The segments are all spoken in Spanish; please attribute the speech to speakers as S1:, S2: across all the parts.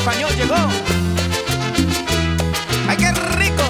S1: español llegó. ¡Ay, qué rico!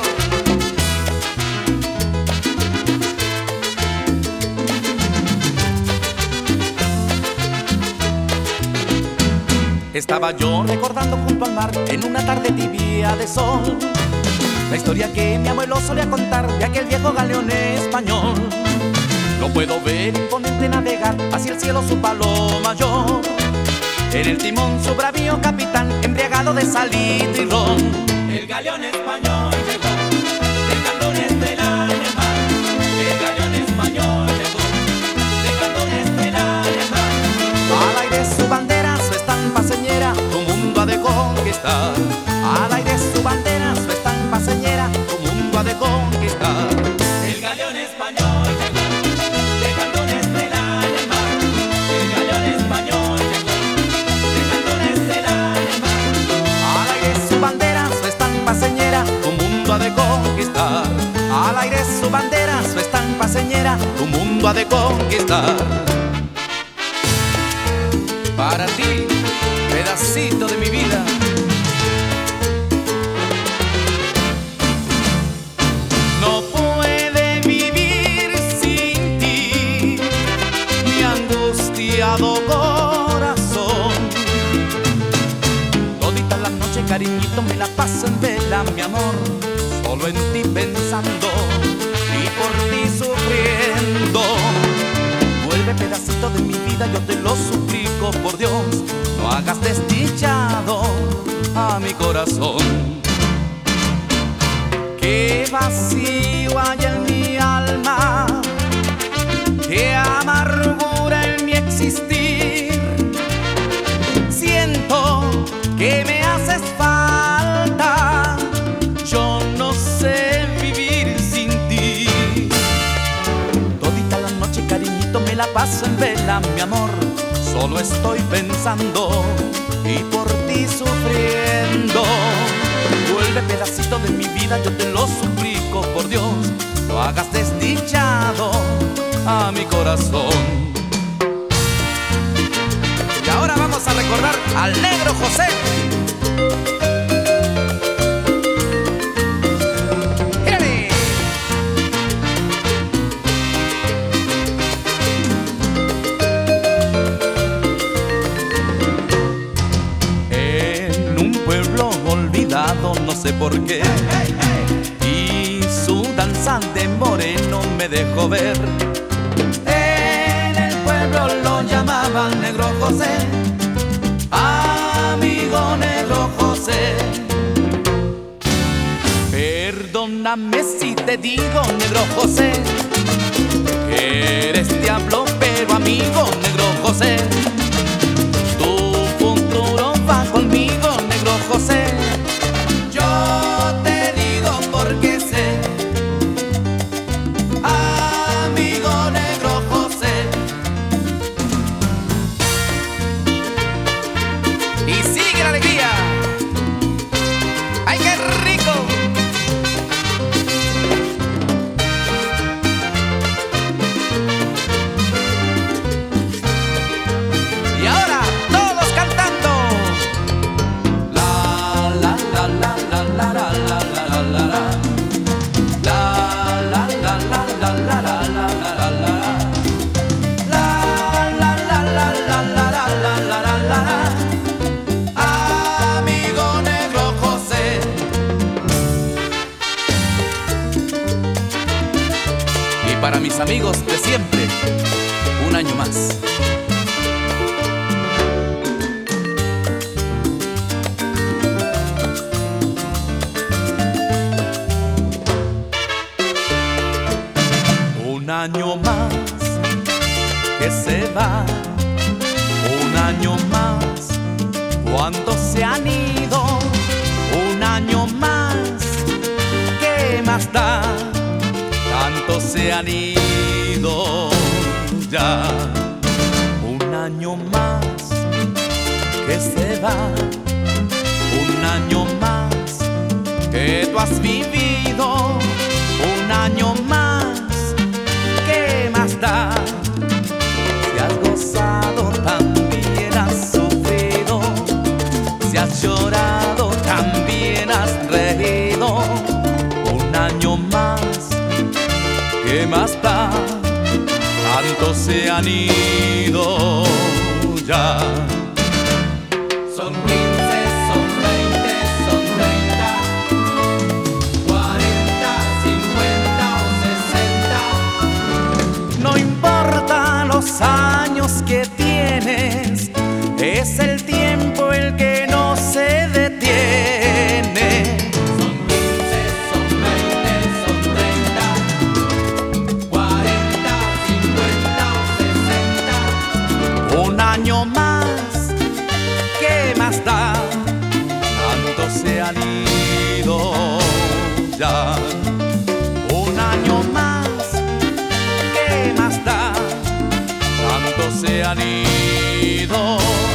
S1: Estaba yo recordando junto al mar en una tarde tibia de sol la historia que mi abuelo solía contar de aquel viejo galeón español. Lo puedo ver imponente navegar hacia el cielo su palo mayor. En el timón su bravío capitán embriagado de salito y ron.
S2: El galeón español llegó, dejando una estela en el mar. El galeón español llegó, dejando una estela en el mar.
S1: Al aire su bandera, su estampa señera, tu mundo ha de conquistar. Al aire su bandera, su estampa señera, tu mundo ha de conquistar.
S2: El galeón español llegó, dejando una estela en el mar. El galeón español llegó, dejando una estela en el mar.
S1: Al aire su bandera, su estampa señera, tu mundo ha de conquistar. Al aire su bandera, su estampa señera, tu mundo ha de conquistar. Para ti, pedacito de mi vida. No puede vivir sin ti mi angustiado corazón. Todita la noche, cariñito, me la paso en vela, mi amor, solo en ti pensando y por ti sufriendo. Vuelve, pedacito de mi vida, yo te lo suplico, por Dios, no hagas desdichado a mi corazón. Qué vacío hay en mi alma, qué amargura en mi existir. Siento que me haces falta, yo no sé vivir sin ti. Todita la noche, cariñito, me la paso en vela, mi amor, solo estoy pensando y por ti sufriendo. Vuelve, pedacito de mi vida, yo te lo suplico, por Dios, no hagas desdichado a mi corazón. Y ahora vamos a recordar al negro José. ¡Mírale! En un pueblo olvidado, no sé por qué, y su danza de moreno me dejó ver. En el pueblo lo llamaban Negro José, amigo Negro José. Perdóname si te digo, Negro José, que eres diablo pero amigo, Negro José. Tu futuro va conmigo, Negro José. Yo te digo porque sé, amigo Negro José. Y sigue la alegría. ¡Ay, qué rico! Y ahora todos cantando. La la la la la la la la la la la. La la la la la la la la la la. La la la la la la la la la la. Amigo Negro José. Y para mis amigos de siempre, un año más. Un año más que se va, un año más cuando se han ido, un año más, ¿qué más da? Tanto se han ido ya. Un año más que se va, un año más que tú has vivido, un año más, ¿qué más da? Si has gozado, también has sufrido, si has llorado, tantos se han ido ya.
S2: Son 15, son 20, son 30, 40, 50 o 60.
S1: No importa los años que tienes, es el tiempo el que no se detiene.
S2: Son 15, son 20, son 30, 40, 50 o 60.
S1: Un año más, ¿qué más da? Tantos se han ido ya. Un año más, ¿qué más da? Tantos se han ido.